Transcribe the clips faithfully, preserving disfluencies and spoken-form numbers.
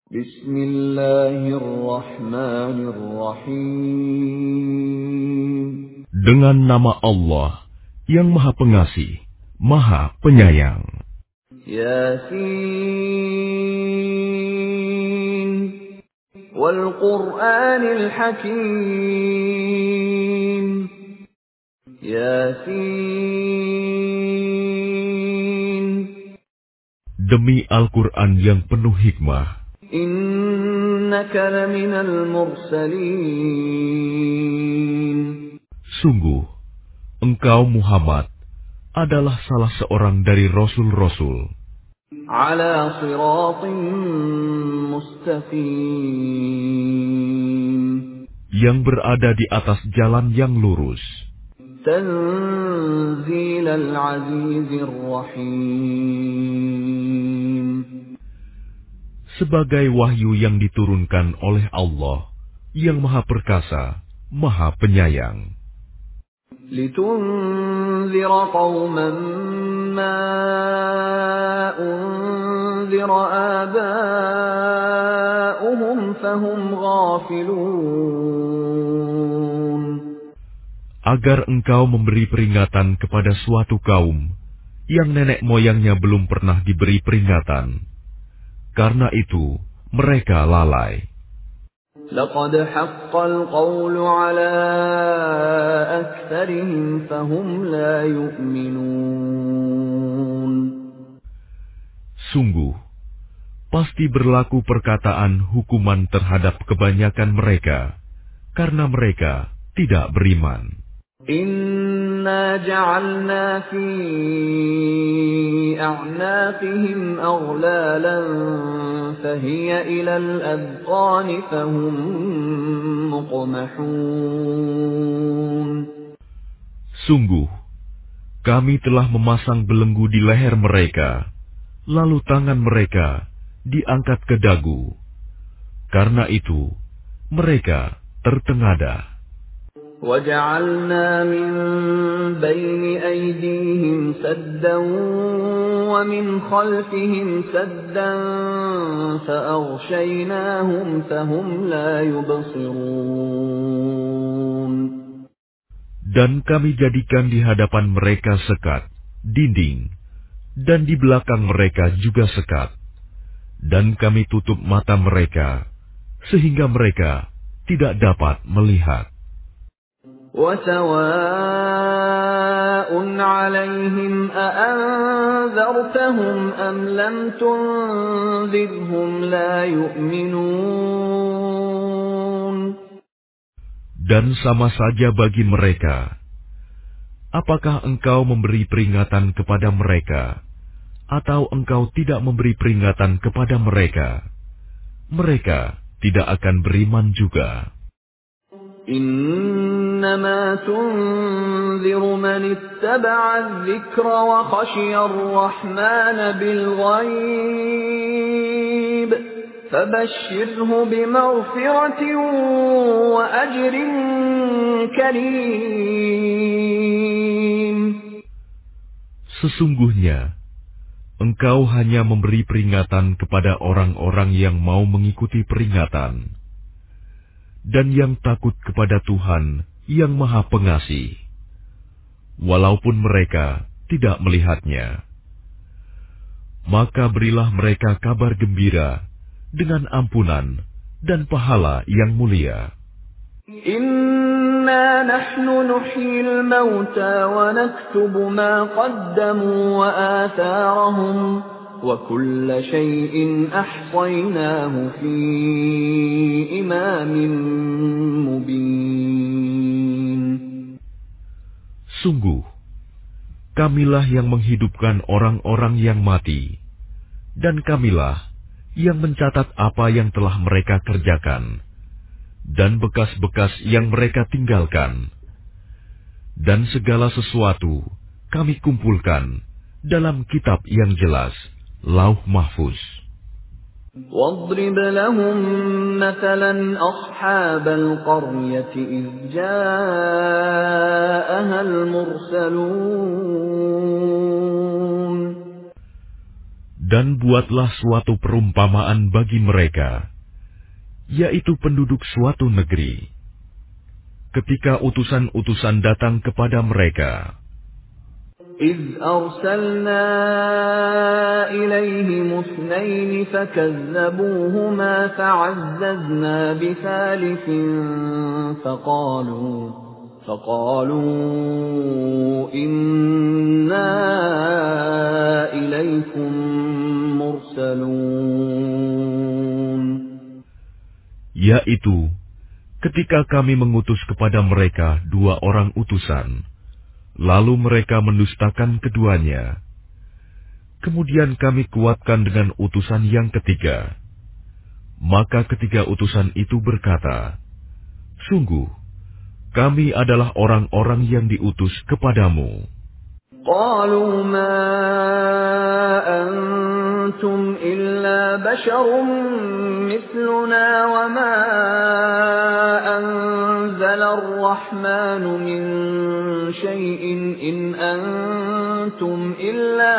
Bismillahirrahmanirrahim. Dengan nama Allah yang Maha Pengasih, Maha Penyayang. Yasin wal Qur'anil Hakim. Yasin. Demi Al-Quran yang penuh hikmah. Innaka laminal mursalin. Sungguh, engkau Muhammad adalah salah seorang dari Rasul-Rasul. Ala siratin mustaqim. Yang berada di atas jalan yang lurus. Tanzilal azizir rahim. Sebagai wahyu yang diturunkan oleh Allah yang Maha Perkasa, Maha Penyayang. Litunzira qauman ma unzira aba'uhum fahum ghafilun. Agar engkau memberi peringatan kepada suatu kaum yang nenek moyangnya belum pernah diberi peringatan. Karena itu, mereka lalai. Laqad haqqal qawlu ala aktsarihim fahum la yu'minun. Sungguh, pasti berlaku perkataan hukuman terhadap kebanyakan mereka, karena mereka tidak beriman. Inna ja'alna fi a'naqihim aghlalan fahiya ilal adqani fahum muqmahun. Sungguh, kami telah memasang belenggu di leher mereka, lalu tangan mereka diangkat ke dagu. Karena itu, mereka tertengadah. وَجَعَلْنَا مِنْ بَيْنِ أَيْدِيهِمْ سَدًّا وَمِنْ خَلْفِهِمْ سَدًّا فَأَغْشَيْنَاهُمْ فَهُمْ لَا يُبْصِرُونَ. Dan kami jadikan di hadapan mereka sekat, dinding, dan di belakang mereka juga sekat. Dan kami tutup mata mereka, sehingga mereka tidak dapat melihat. وَسَوَاءٌ عَلَيْهِمْ أَأَنذَرْتَهُمْ أَمْ لَمْ تُنذِرْهُمْ لَا يُؤْمِنُونَ. Dan sama saja bagi mereka, apakah engkau memberi peringatan kepada mereka, atau engkau tidak memberi peringatan kepada mereka, mereka tidak akan beriman juga. إنما تنذر من اتبع الذكر وخشي الرحمن بالغيب فبشره بمغفرة وأجر كريم. Sesungguhnya, engkau hanya memberi peringatan kepada orang-orang yang mau mengikuti peringatan, dan yang takut kepada Tuhan yang Maha Pengasih, walaupun mereka tidak melihatnya. Maka berilah mereka kabar gembira dengan ampunan dan pahala yang mulia. Inna nahnu nuhyil mauta wa naktubu ma qaddamu wa atharahum wa kulla shay'in ahsaynahu fi imamin mubin. Sungguh, kamilah yang menghidupkan orang-orang yang mati, dan kamilah yang mencatat apa yang telah mereka kerjakan, dan bekas-bekas yang mereka tinggalkan. Dan segala sesuatu kami kumpulkan dalam kitab yang jelas, Lauh Mahfuz. واضرب لهم مثلا أصحاب القرية إذ جاءها المرسلون. Dan buatlah suatu perumpamaan bagi mereka, yaitu penduduk suatu negeri. Ketika utusan-utusan datang kepada mereka, إِذْ أَرْسَلْنَا إِلَيْهِمُ اثْنَيْنِ فَكَذَّبُوهُمَا فَعَزَّزْنَا بِثَالِثٍ فَقَالُوا فَقَالُوا إِنَّا إِلَيْكُمْ مُرْسَلُونَ. yaitu ketika kami mengutus kepada mereka dua orang utusan, lalu mereka mendustakan keduanya. Kemudian kami kuatkan dengan utusan yang ketiga. Maka ketiga utusan itu berkata, sungguh, kami adalah orang-orang yang diutus kepadamu. قَالُوا مَا أَنْتُمْ إِلَّا بَشَرٌ مِثْلُنَا وَمَا أَنزَلَ الرَّحْمَنُ مِنْ شَيْءٍ إِنْ أَنْتُمْ إِلَّا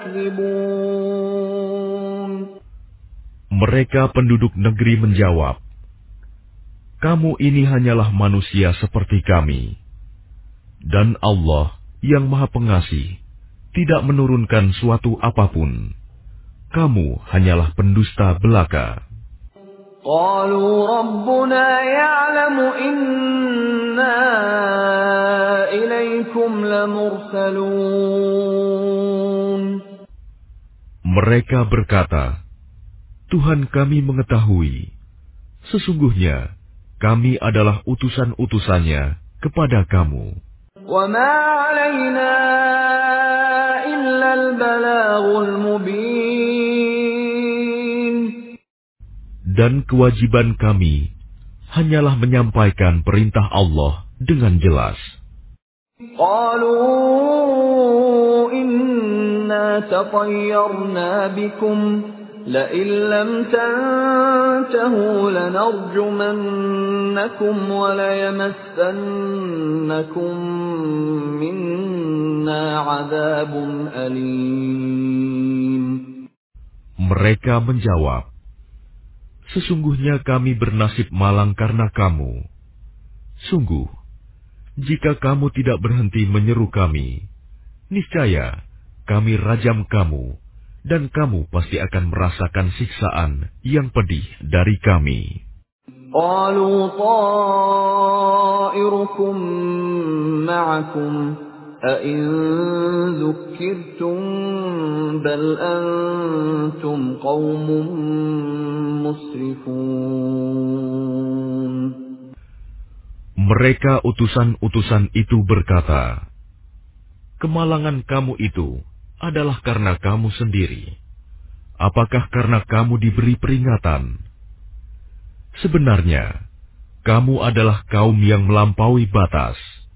تَكْذِبُونَ. Mereka penduduk negeri menjawab, kamu ini hanyalah manusia seperti kami. Dan Allah yang Maha Pengasih tidak menurunkan suatu apapun. Kamu hanyalah pendusta belaka. قَالُوا رَبُّنَا يَعْلَمُ إِنَّا إِلَيْكُمْ لَمُرْسَلُونَ. Mereka berkata, Tuhan kami mengetahui, sesungguhnya kami adalah utusan-utusannya kepada kamu. وَمَا عَلَيْنَا إِلَّا الْبَلَاغُ الْمُبِينُ. Dan kewajiban kami hanyalah menyampaikan perintah Allah dengan jelas. قَالُوا إِنَّا تَطَيَّرْنَا بِكُمْ لَئِن لَّمْ تَنْتَهُوا لَنَرْجُمَنَّكُمْ وَلَيَمَسَّنَّكُمْ مِنَّا عَذَابٌ أَلِيمٌ. Mereka menjawab, sesungguhnya kami bernasib malang karena kamu. Sungguh, jika kamu tidak berhenti menyeru kami, niscaya kami rajam kamu, dan kamu pasti akan merasakan siksaan yang pedih dari kami. قَالُوا طَائِرُكُمْ مَعَكُمْ أَإِن ذُكِّرْتُم بَلْ أَنتُمْ قَوْمٌ مُسْرِفُونَ. Mereka utusan-utusan itu berkata, kemalangan kamu itu adalah karena kamu sendiri. Apakah karena kamu diberi peringatan? Sebenarnya, kamu adalah kaum yang melampaui batas.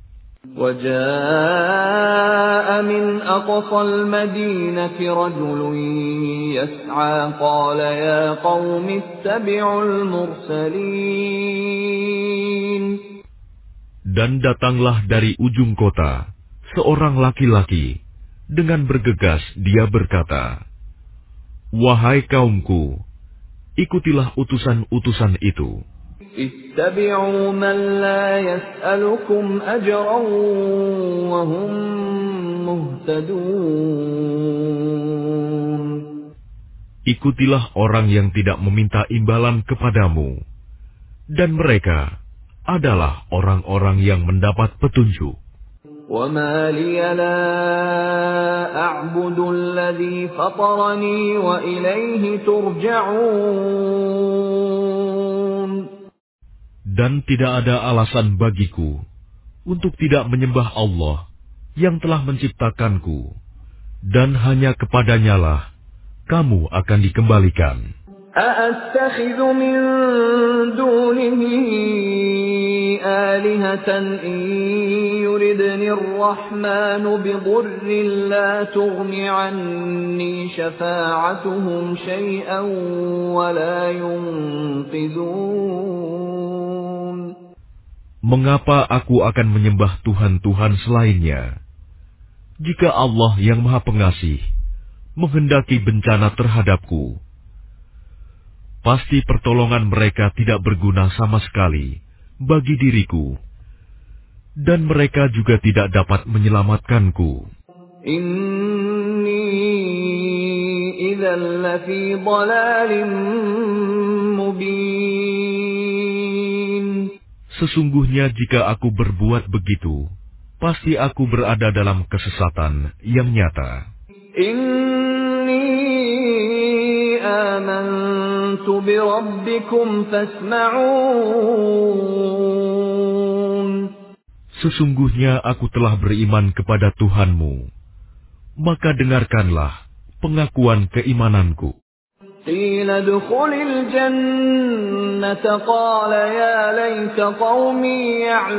وَجَاءَ مِنْ أَقْصَى الْمَدِينَةِ رَجُلٌ يَسْعَىٰ قَالَ يَا قَوْمِ اتَّبِعُوا الْمُرْسَلِينَ. Dan datanglah dari ujung kota seorang laki-laki. Dengan bergegas dia berkata, wahai kaumku, ikutilah utusan-utusan itu. اتَّبِعُوا مَنْ لَا يَسْأَلُكُمْ أَجْرًا وَهُمْ مُهْتَدُونَ. Ikutilah orang yang tidak meminta imbalan kepadamu, dan mereka adalah orang-orang yang mendapat petunjuk. وَمَا لِيَ لَا أَعْبُدُ الَّذِي فَطَرَنِي وَإِلَيْهِ تُرْجَعُونَ. Dan tidak ada alasan bagiku untuk tidak menyembah Allah yang telah menciptakanku, dan hanya kepadanyalah kamu akan dikembalikan. أَأَتَّخِذُ مِن دُونِهِ آلِهَةً إِن يُرِدْنِ الرَّحْمَنُ بِضُرٍّ لَّا تُغْنِ عَنِّي شَفَاعَتُهُمْ شَيْئًا وَلَا يُنقِذُونَ. Mengapa aku akan menyembah Tuhan-Tuhan selainnya? Jika Allah yang Maha Pengasih menghendaki bencana terhadapku, pasti pertolongan mereka tidak berguna sama sekali bagi diriku, dan mereka juga tidak dapat menyelamatkanku. Inni idzan lafi dhalalin mubin. Sesungguhnya jika aku berbuat begitu, pasti aku berada dalam kesesatan yang nyata. Inni amantu bi rabbikum fasma'un. Sesungguhnya aku telah beriman kepada Tuhanmu, maka dengarkanlah pengakuan keimananku. Qila dukhulil jannata qala ya laita qaumi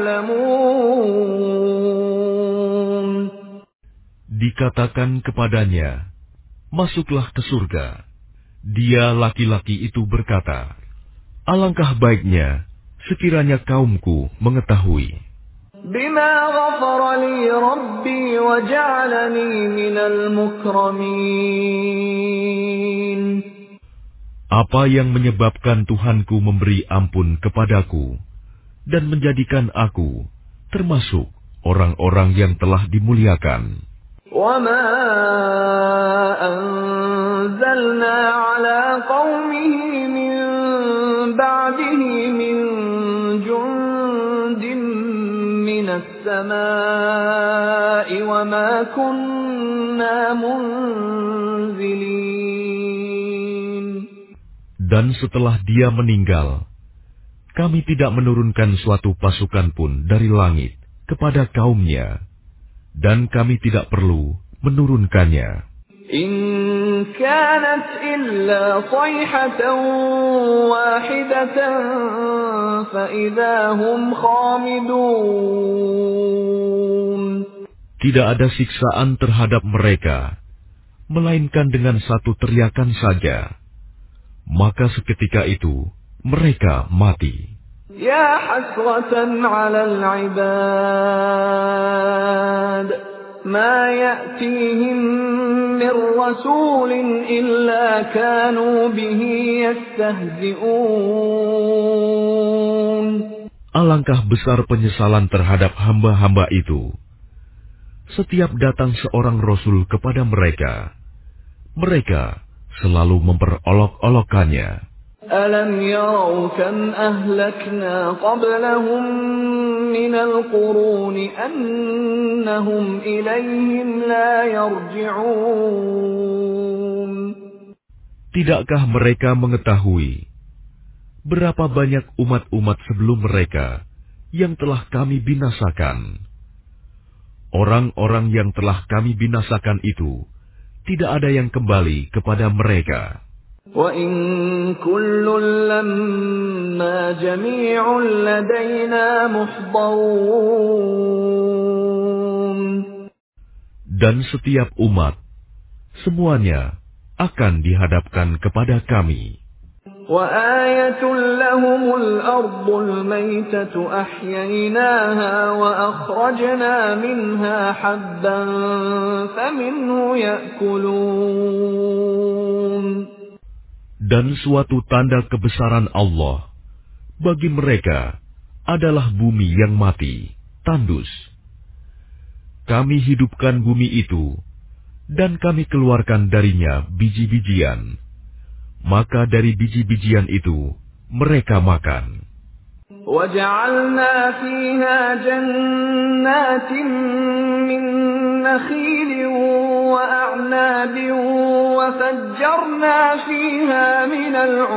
ya'lamun. Dikatakan kepadanya, masuklah ke surga. Dia laki-laki itu berkata, alangkah baiknya sekiranya kaumku mengetahui. Bima ghafara li rabbi wa ja'alani minal mukramin. Apa yang menyebabkan Tuhanku memberi ampun kepadaku dan menjadikan aku termasuk orang-orang yang telah dimuliakan. Wa ma anzalna ala qaumihi min ba'dihi min jundin minas samaa'i wa ma kunna munzilin. Dan setelah dia meninggal, kami tidak menurunkan suatu pasukan pun dari langit kepada kaumnya, dan kami tidak perlu menurunkannya. In kanat illa sayhatan wahidatan fa idza hum khamidun. Tidak ada siksaan terhadap mereka, melainkan dengan satu teriakan saja. Maka seketika itu mereka mati. Ya hasratan 'alal 'ibad ma ya'tihim min rasulin illa kanu bihi yastahzi'un. Alangkah besar penyesalan terhadap hamba-hamba itu. Setiap datang seorang rasul kepada mereka, mereka selalu memperolok-olokkannya. Alam yarau kam ahlakna qablahum minal quruni annahum ilayhim la yarji'un. Tidakkah mereka mengetahui berapa banyak umat-umat sebelum mereka yang telah kami binasakan? Orang-orang yang telah kami binasakan itu tidak ada yang kembali kepada mereka. Wa in kullun lamma jami'un ladaina muhdharun. Dan setiap umat, semuanya akan dihadapkan kepada kami. Wa ayatun lahumul ardul maytatu ahyaynaha wa akhrajna minha habban faminhu ya'kulun. Dan suatu tanda kebesaran Allah bagi mereka adalah bumi yang mati, tandus. Kami hidupkan bumi itu, dan kami keluarkan darinya biji-bijian. Maka dari biji-bijian itu mereka makan. وَجَعَلْنَا فِيهَا جَنَّاتٍ مِّن نَّخِيلٍ وَأَعْنَابٍ وَفَجَّرْنَا فِيهَا مِنَ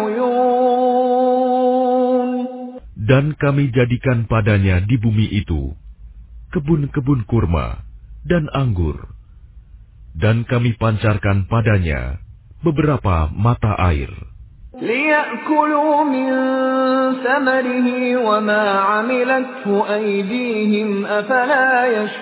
الْعُيُونِ. Dan kami jadikan padanya di bumi itu kebun-kebun kurma dan anggur, dan kami pancarkan padanya beberapa mata air. لِيَأْكُلُوا مِنْ ثَمَرِهِ وَمَا عَمِلَتْهُ أَيْدِيهِمْ أَفَلَا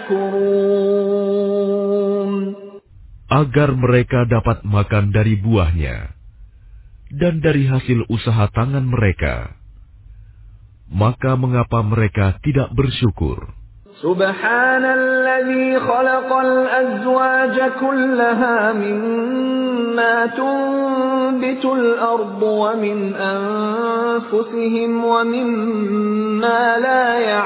يَشْكُرُونَ. Agar mereka dapat makan dari buahnya dan dari hasil usaha tangan mereka. Maka mengapa mereka tidak bersyukur? Subhanalladzi khalaqal azwaja kullaha mimma tunbitul ardu wa min anfusihim wa mimma la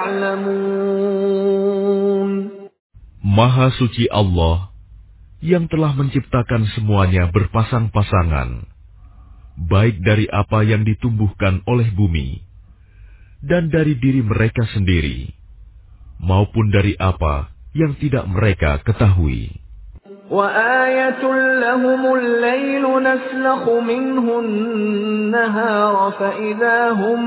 ya'lamun. Maha suci Allah yang telah menciptakan semuanya berpasang-pasangan, baik dari apa yang ditumbuhkan oleh bumi, dan dari diri mereka sendiri, maupun dari apa yang tidak mereka ketahui. وَآيَةٌ لَهُمُ اللَّيْلُ نَسْلَخُ مِنْهُ النَّهَارَ فَإِذَا هُمْ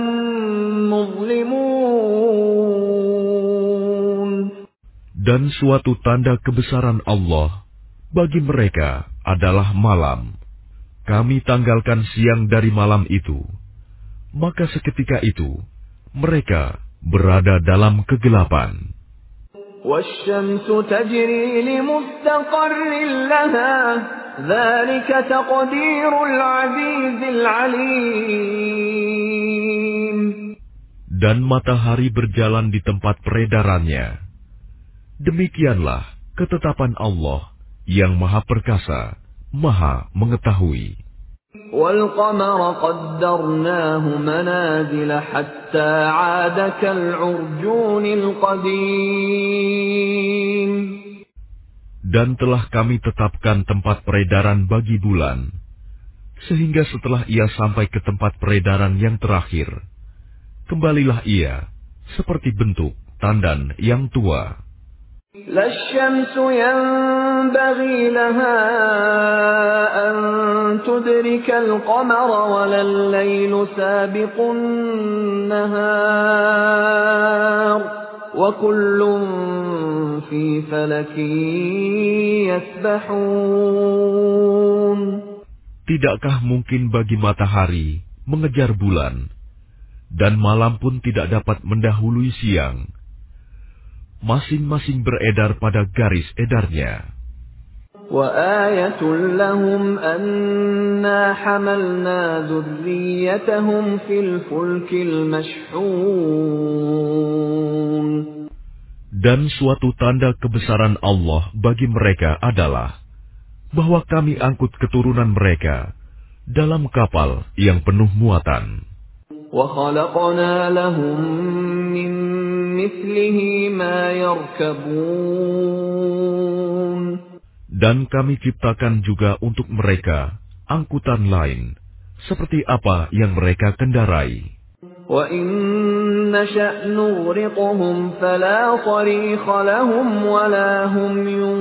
مُظْلِمُونَ. Dan suatu tanda kebesaran Allah bagi mereka adalah malam. Kami tanggalkan siang dari malam itu, maka seketika itu mereka berada dalam kegelapan. وَالشَّمْسُ تَجْرِي لِمُسْتَقَرٍّ لَهَا ذَلِكَ تَقْدِيرُ الْعَزِيزِ الْعَلِيمِ. Dan matahari berjalan di tempat peredarannya. Demikianlah ketetapan Allah yang Maha Perkasa, Maha Mengetahui. وَالْقَمَرَ قَدَّرْنَاهُ مَنَازِلَ حَتَّى عَادَ كَالْعُرْجُونِ الْقَدِيمِ. Dan telah kami tetapkan tempat peredaran bagi bulan, sehingga setelah ia sampai ke tempat peredaran yang terakhir, kembalilah ia seperti bentuk tandan yang tua. لا الشمس ينبغي لها أن تدرك القمر ولا الليل سابق النهار وكل في فلك يسبحون. Tidakkah mungkin bagi matahari mengejar bulan, dan malam pun tidak dapat mendahului siang? Masing-masing beredar pada garis edarnya. وَآيَةٌ لَهُمْ أَنَّا حَمَلْنَا ذُرِّيَّتَهُمْ فِي الْفُلْكِ الْمَشْحُونِ. Dan suatu tanda kebesaran Allah bagi mereka adalah bahwa kami angkut keturunan mereka dalam kapal yang penuh muatan. وَخَلَقْنَا لَهُم مِّن مِّثْلِهِ مَا يَرْكَبُونَ. Dan kami ciptakan juga untuk mereka angkutan lain, seperti apa yang mereka kendarai. وَإِن نَّشَأْ نُغْرِقْهُمْ فَلَا صَرِيخَ لَهُمْ وَلَا هُمْ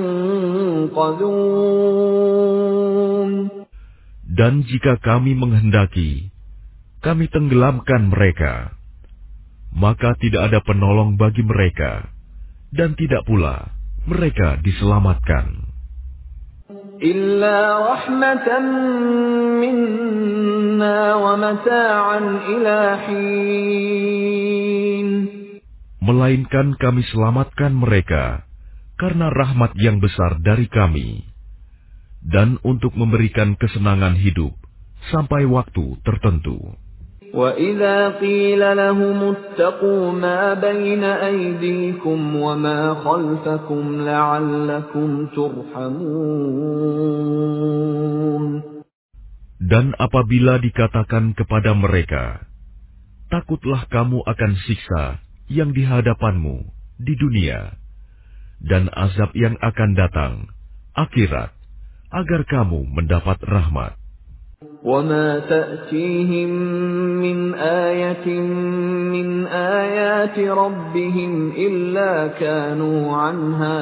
يُنقَذُونَ. Dan jika kami menghendaki, kami tenggelamkan mereka, maka tidak ada penolong bagi mereka, dan tidak pula mereka diselamatkan. إِلَّا رَحْمَةً مِّنَّا وَمَتَاعًا إِلَىٰ حِينٍ. Melainkan kami selamatkan mereka karena rahmat yang besar dari kami, dan untuk memberikan kesenangan hidup sampai waktu tertentu. وَإِذَا قِيلَ لَهُمُ اتَّقُوا مَا بَيْنَ أَيْدِيكُمْ وَمَا خَلْفَكُمْ لَعَلَّكُمْ تُرْحَمُونَ. Dan apabila dikatakan kepada mereka, takutlah kamu akan siksa yang di hadapanmu di dunia, dan azab yang akan datang, akhirat, agar kamu mendapat rahmat. وَمَا تَأْتِيهِم مِّنْ آيَةٍ مِّنْ آيَاتِ رَبِّهِمْ إِلَّا كَانُوا عَنْهَا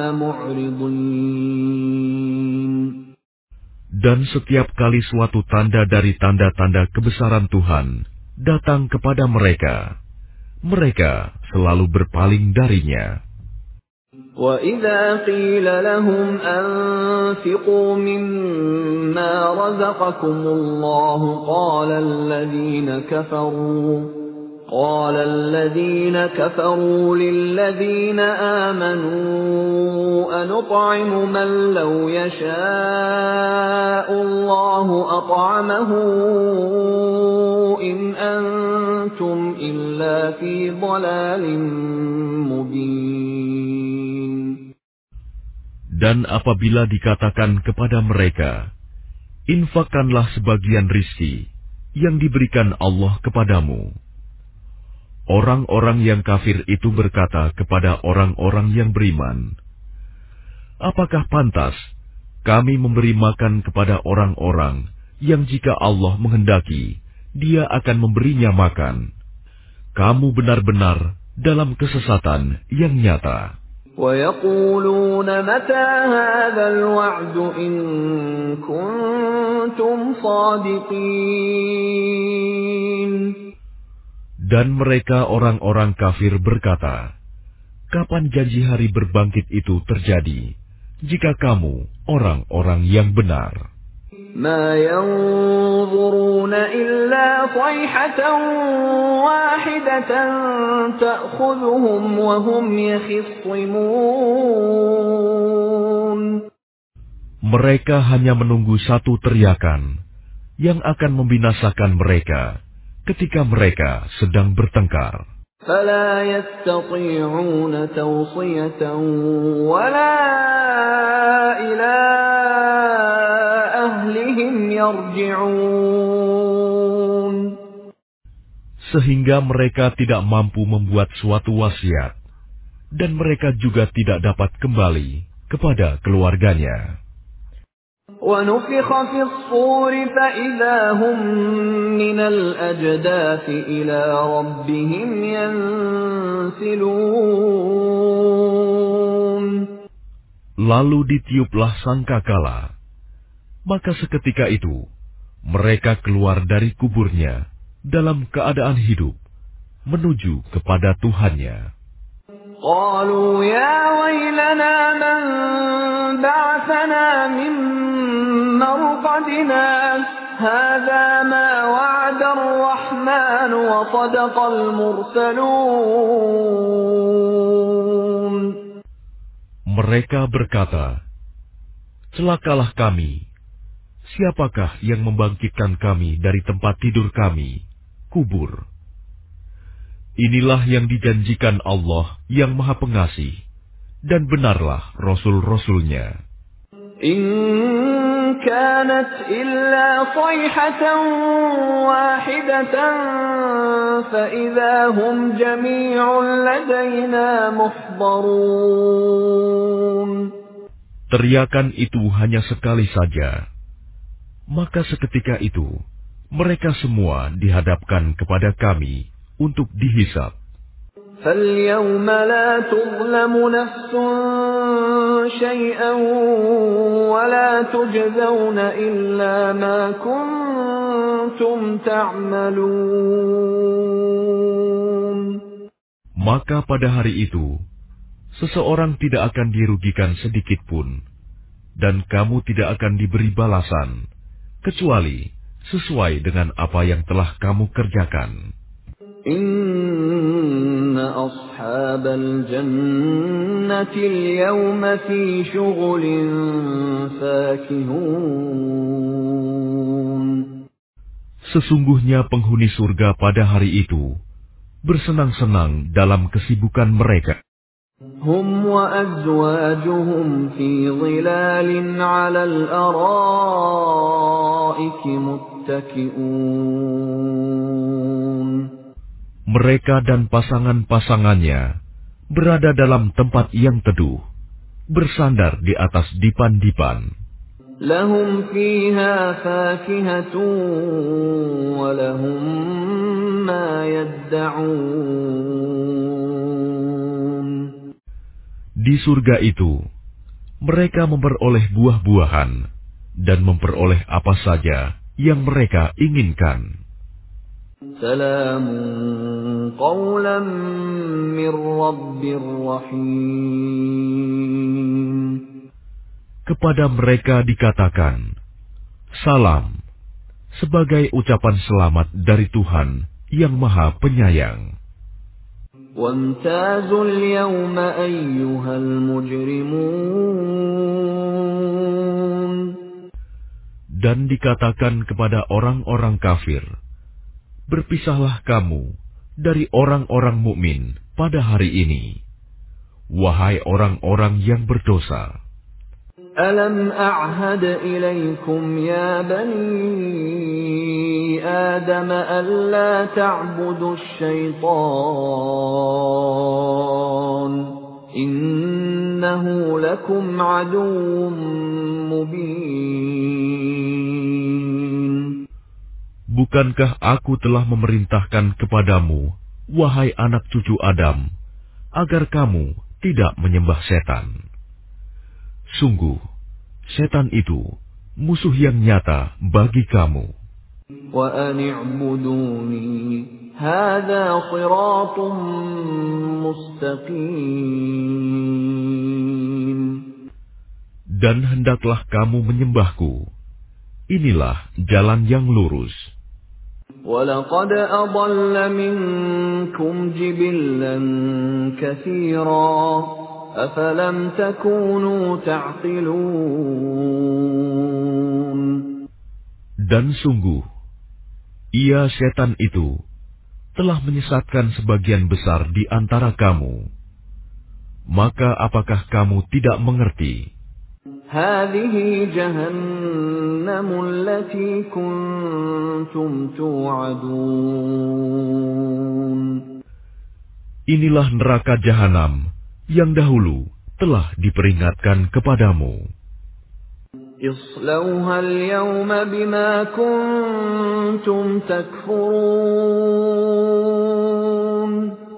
مُعْرِضِينَ. Dan setiap kali suatu tanda dari tanda-tanda kebesaran Tuhan datang kepada mereka, mereka selalu berpaling darinya. وَإِذَا قِيلَ لَهُمْ أَنفِقُوا مِمَّا رَزَقَكُمُ اللَّهُ قَالَ الَّذِينَ كَفَرُوا قَالَ الَّذِينَ كَفَرُوا لِلَّذِينَ آمَنُوا أَنُطْعِمُ مَن لَّوْ يَشَاءُ اللَّهُ أَطْعَمَهُ إِنْ أَنتُمْ إِلَّا فِي ضَلَالٍ مُّبِينٍ. Dan apabila dikatakan kepada mereka, infakkanlah sebagian rizki yang diberikan Allah kepadamu. Orang-orang yang kafir itu berkata kepada orang-orang yang beriman, apakah pantas kami memberi makan kepada orang-orang yang jika Allah menghendaki, Dia akan memberinya makan? Kamu benar-benar dalam kesesatan yang nyata. وَيَقُولُونَ مَتَى هَذَا الْوَعْدُ إِن كُنتُمْ صَادِقِينَ. Dan mereka orang-orang kafir berkata, kapan janji hari berbangkit itu terjadi, jika kamu orang-orang yang benar? مَا يَنظُرُونَ إِلَّا صَيْحَةً وَاحِدَةً تَأْخُذُهُمْ وَهُمْ يَخِصِّمُونَ. Mereka hanya menunggu satu teriakan yang akan membinasakan mereka ketika mereka sedang bertengkar. فَلَا يَسْتَطِيعُونَ تَوْصِيَةً وَلَا إِلَى أَهْلِهِمْ يَرْجِعُونَ. Sehingga mereka tidak mampu membuat suatu wasiat, dan mereka juga tidak dapat kembali kepada keluarganya. وَنُفِخَ فِي الصُّورِ فَإِذَا هُمْ مِنَ الْأَجْدَاثِ إِلَى رَبِّهِمْ يَنْسِلُونَ. Lalu ditiuplah sangkakala, maka seketika itu mereka keluar dari kuburnya dalam keadaan hidup menuju kepada Tuhannya. قالوا يا ويلنا من بعثنا من مرقدنا هذا ما وعد الرحمن وصدق المرسلون. Mereka berkata, celakalah kami. Siapakah yang membangkitkan kami dari tempat tidur kami, kubur? Inilah yang dijanjikan Allah yang Maha Pengasih, dan benarlah Rasul-Rasulnya. In kanat illa sayhatan wahidatan fa idza hum jami'un ladaina muhdarun. Teriakan itu hanya sekali saja, maka seketika itu mereka semua dihadapkan kepada kami untuk dihisab. فَالْيَوْمَ لَا تُظْلَمُ نَفْسٌ شَيْئًا وَلَا تُجْزَوْنَ إِلَّا مَا كُنتُمْ تَعْمَلُونَ. Maka pada hari itu, seseorang tidak akan dirugikan sedikit pun, dan kamu tidak akan diberi balasan, kecuali sesuai dengan apa yang telah kamu kerjakan. Inna ashabal jannati al-yawma fi shughulin fakihun. Sesungguhnya penghuni surga pada hari itu bersenang-senang dalam kesibukan mereka. Hum wa azwajuhum fi dhilalin 'ala al-ara'iki muttaki'un. Mereka dan pasangan-pasangannya berada dalam tempat yang teduh, bersandar di atas dipan-dipan. Lahum fiha fakihatun wa lahum ma yadda'un. Di surga itu, mereka memperoleh buah-buahan dan memperoleh apa saja yang mereka inginkan. Salamun qawlan min Rabbir Rahim. Kepada mereka dikatakan, salam, sebagai ucapan selamat dari Tuhan yang Maha Penyayang. Wamtazul yawma ayyuhal mujrimun. Dan dikatakan kepada orang-orang kafir, berpisahlah kamu dari orang-orang mukmin pada hari ini, wahai orang-orang yang berdosa. ألم أعهد إليكم يا بني آدم ألا تعبدوا الشيطان إنه لكم عدو مبين. Bukankah aku telah memerintahkan kepadamu, wahai anak cucu Adam, agar kamu tidak menyembah setan? Sungguh, setan itu musuh yang nyata bagi kamu. وَأَنِ اعْبُدُونِي هَذَا صِرَاطٌ مُسْتَقِيمٌ. Dan hendaklah kamu menyembahku. Inilah jalan yang lurus. وَلَقَدْ أَضَلَّ مِنكُمْ جِبِلًّا كَثِيرًا أَفَلَمْ تَكُونُوا تَعْقِلُونَ. Dan sungguh, ia setan itu telah menyesatkan sebagian besar di antara kamu. Maka apakah kamu tidak mengerti? هَذِهِ جَهَنَّمُ الَّتِي كُنتُمْ تُوعَدُونَ. Inilah neraka jahanam yang dahulu telah diperingatkan kepadamu. اصْلَوْهَا الْيَوْمَ بِمَا كُنتُمْ تَكْفُرُونَ.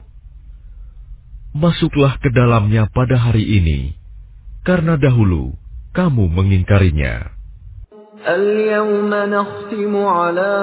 Masuklah ke dalamnya pada hari ini, karena dahulu kamu mengingkarinya. الْيَوْمَ نَخْتِمُ عَلَى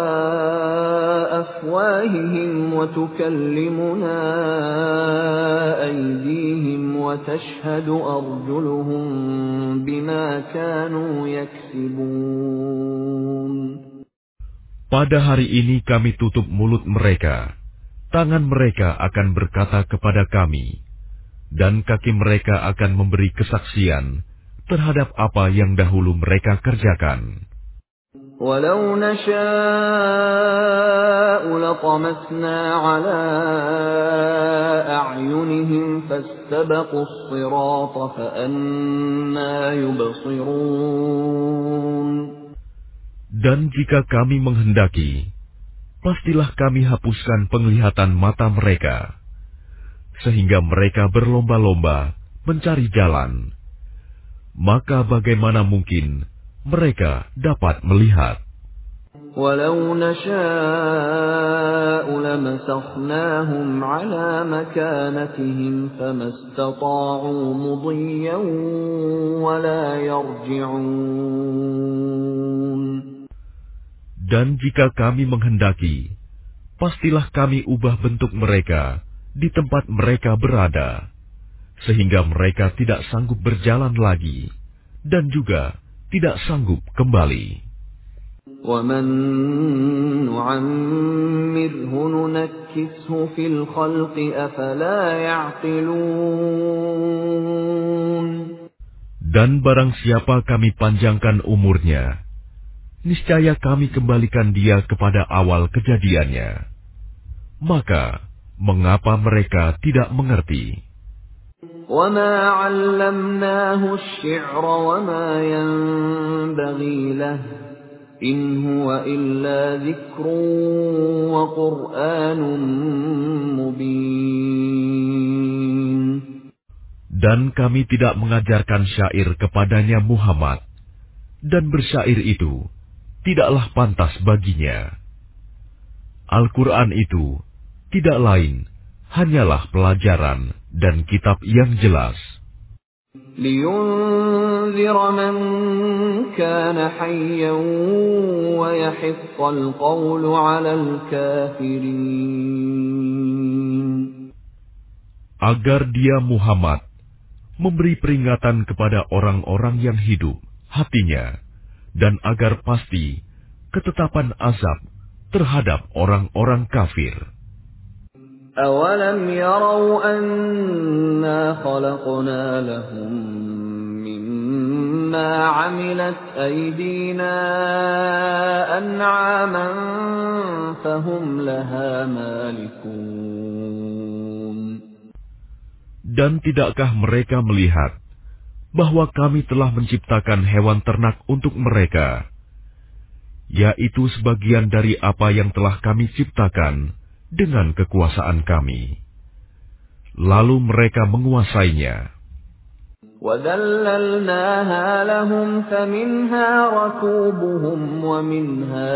أَفْوَاهِهِمْ وَتُكَلِّمُنَا أَيْدِيهِمْ وَتَشْهَدُ أَرْجُلُهُم بِمَا كَانُوا يَكْسِبُونَ. Pada hari ini kami tutup mulut mereka, tangan mereka akan berkata kepada kami, dan kaki mereka akan memberi kesaksian terhadap apa yang dahulu mereka kerjakan. وَلَوْ نَشَاءُ لَطَمَسْنَا عَلَى أَعْيُنِهِمْ فَاسْتَبَقُوا الصِّرَاطَ فَأَنَّىٰ يُبْصِرُونَ. Dan jika kami menghendaki, pastilah kami hapuskan penglihatan mata mereka, sehingga mereka berlomba-lomba mencari jalan. Maka bagaimana mungkin mereka dapat melihat? وَلَوْ نَشَاءُ لَمَسَخْنَاهُمْ عَلَى مَكَانَتِهِمْ فَمَا اسْتَطَاعُوا مُضِيًّا وَلَا يَرْجِعُونَ. Dan jika kami menghendaki, pastilah kami ubah bentuk mereka di tempat mereka berada, sehingga mereka tidak sanggup berjalan lagi, dan juga tidak sanggup kembali. وَمَن نُّعَمِّرْهُ نُنَكِّسْهُ فِي الْخَلْقِ أَفَلَا يَعْقِلُونَ. Dan barang siapa kami panjangkan umurnya, niscaya kami kembalikan dia kepada awal kejadiannya. Maka, mengapa mereka tidak mengerti? وَمَا عَلَّمْنَاهُ الشِّعْرَ وَمَا يَنبَغِي لَهُ إِنْ هُوَ إِلَّا ذِكْرٌ وَقُرْآنٌ مُبِينٌ. Dan kami tidak mengajarkan syair kepadanya Muhammad, dan bersyair itu tidaklah pantas baginya. Al-Quran itu tidak lain hanyalah pelajaran dan kitab yang jelas. لِيُنذِرَ مَن كَانَ حَيًّا وَيَحِقَّ الْقَوْلُ عَلَى الْكَافِرِينَ. Agar dia Muhammad memberi peringatan kepada orang-orang yang hidup hatinya, dan agar pasti ketetapan azab terhadap orang-orang kafir. أَوَلَمْ يَرَوْا أَنَّا خَلَقْنَا لَهُم مِّمَّا عَمِلَتْ أَيْدِينَا أَنْعَامًا فَهُمْ لَهَا مَالِكُونَ. Dan tidakkah mereka melihat bahwa kami telah menciptakan hewan ternak untuk mereka, yaitu sebagian dari apa yang telah kami ciptakan dengan kekuasaan kami. Lalu mereka menguasainya. وَذَلَّلْنَاهَا لَهُمْ فَمِنْهَا رَكُوبُهُمْ وَمِنْهَا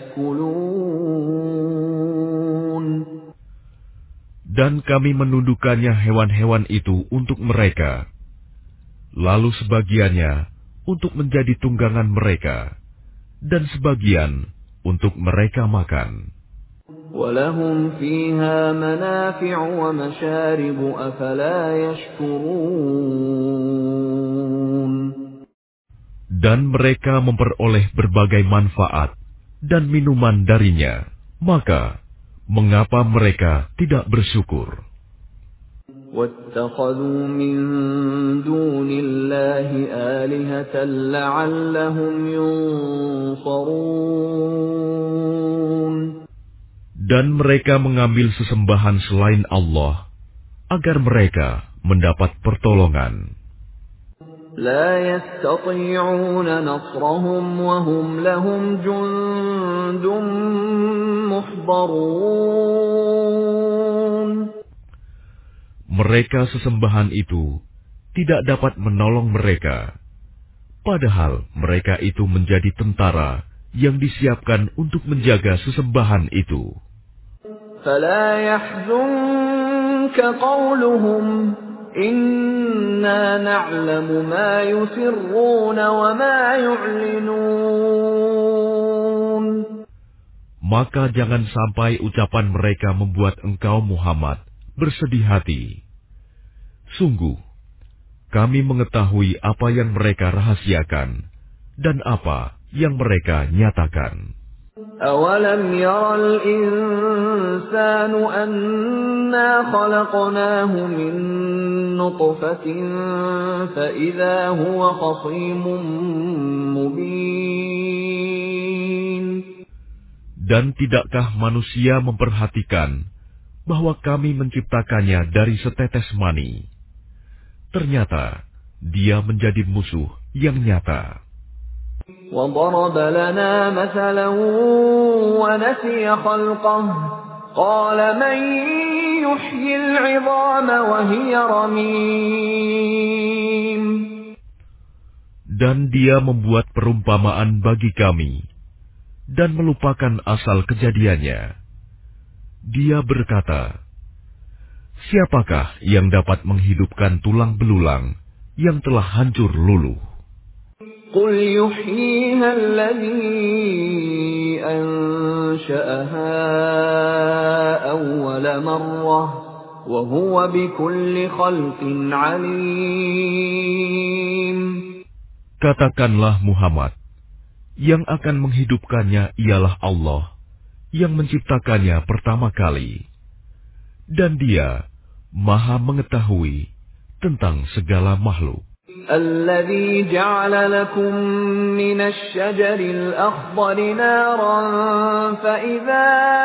يَأْكُلُونَ. Dan kami menundukkannya hewan-hewan itu untuk mereka, lalu sebagiannya untuk menjadi tunggangan mereka, dan sebagian untuk mereka makan. وَلَهُمْ فِيهَا مَنَافِعُ وَمَشَارِبُ أَفَلَا يَشْكُرُونَ. Dan mereka memperoleh berbagai manfaat dan minuman darinya, maka mengapa mereka tidak bersyukur? وَاتَّخَذُوا مِن دُونِ اللَّهِ آلِهَةً لَّعَلَّهُمْ يُنصَرُونَ. Dan mereka mengambil sesembahan selain Allah agar mereka mendapat pertolongan. لا يستطيعون نصرهم وهم لهم جند محضرون. Mereka sesembahan itu tidak dapat menolong mereka, padahal mereka itu menjadi tentara yang disiapkan untuk menjaga sesembahan itu. فلا يحزنك قولهم إنا نعلم ما يسرون وما يعلنون. Maka jangan sampai ucapan mereka membuat engkau Muhammad bersedih hati. Sungguh, kami mengetahui apa yang mereka rahasiakan dan apa yang mereka nyatakan. أَوَلَمْ يَرَ الْإِنسَانُ أَنَّا خَلَقْنَاهُ مِن نُّطْفَةٍ فَإِذَا هُوَ خَصِيمٌ مُّبِينٌ. Dan tidakkah manusia memperhatikan bahwa kami menciptakannya dari setetes mani? Ternyata dia menjadi musuh yang nyata. وَضَرَبَ لَنَا مَثَلًا وَنَسِيَ خَلْقَهُ قَالَ مَن يُحْيِي الْعِظَامَ وَهِيَ رَمِيمٌ. Dan dia membuat perumpamaan bagi kami dan melupakan asal kejadiannya. Dia berkata, siapakah yang dapat menghidupkan tulang belulang yang telah hancur luluh? قُلْ يُحْيِيهَا الَّذِي أَنشَأَهَا أَوَّلَ مَرَّةٍ وَهُوَ بِكُلِّ خَلْقٍ عَلِيمٌ. Katakanlah Muhammad, yang akan menghidupkannya ialah Allah yang menciptakannya pertama kali, dan Dia Maha mengetahui tentang segala makhluk. الذي جعل لكم من الشجر الأخضر نارا فإذا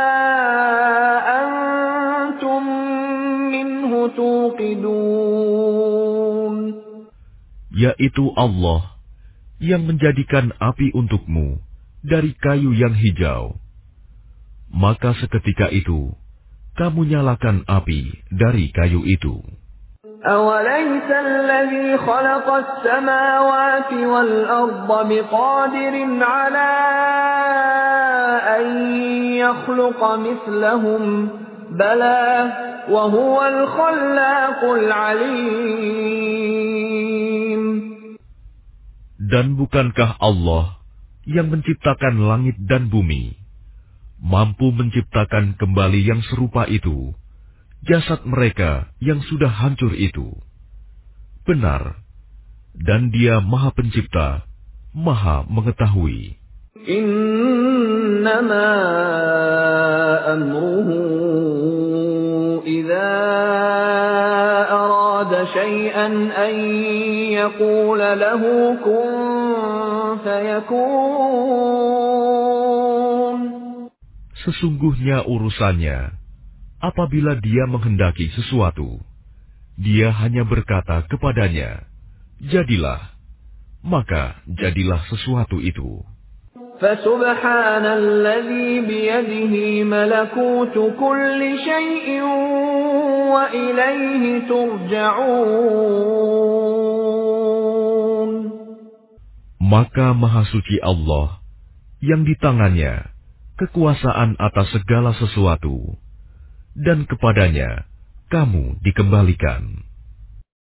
أنتم منه توقدون. Yaitu Allah yang menjadikan api untukmu dari kayu yang hijau. Maka seketika itu kamu nyalakan api dari kayu itu. أَوَلَيْسَ الَّذِي خَلَقَ السَّمَاوَاتِ وَالْأَرْضَ بِقَادِرٍ عَلَىٰ أَن يَخْلُقَ مِثْلَهُم بَلَىٰ وَهُوَ الْخَلَّاقُ الْعَلِيمُ. Dan bukankah Allah yang menciptakan langit dan bumi mampu menciptakan kembali yang serupa itu, jasad mereka yang sudah hancur itu? Benar, dan Dia Maha Pencipta, Maha Mengetahui. Innama amruhu idza arada shay'an an yaqula lahu kun fayakun. Sesungguhnya urusannya, apabila Dia menghendaki sesuatu, Dia hanya berkata kepadanya, jadilah, maka jadilah sesuatu itu. فَسُبْحَانَ الَّذِي بِيَدِهِ مَلَكُوتُ كُلِّ شَيْءٍ وَإِلَيْهِ تُرْجَعُونَ. Maka Maha Suci Allah, yang di tangannya kekuasaan atas segala sesuatu, dan kepadanya kamu dikembalikan.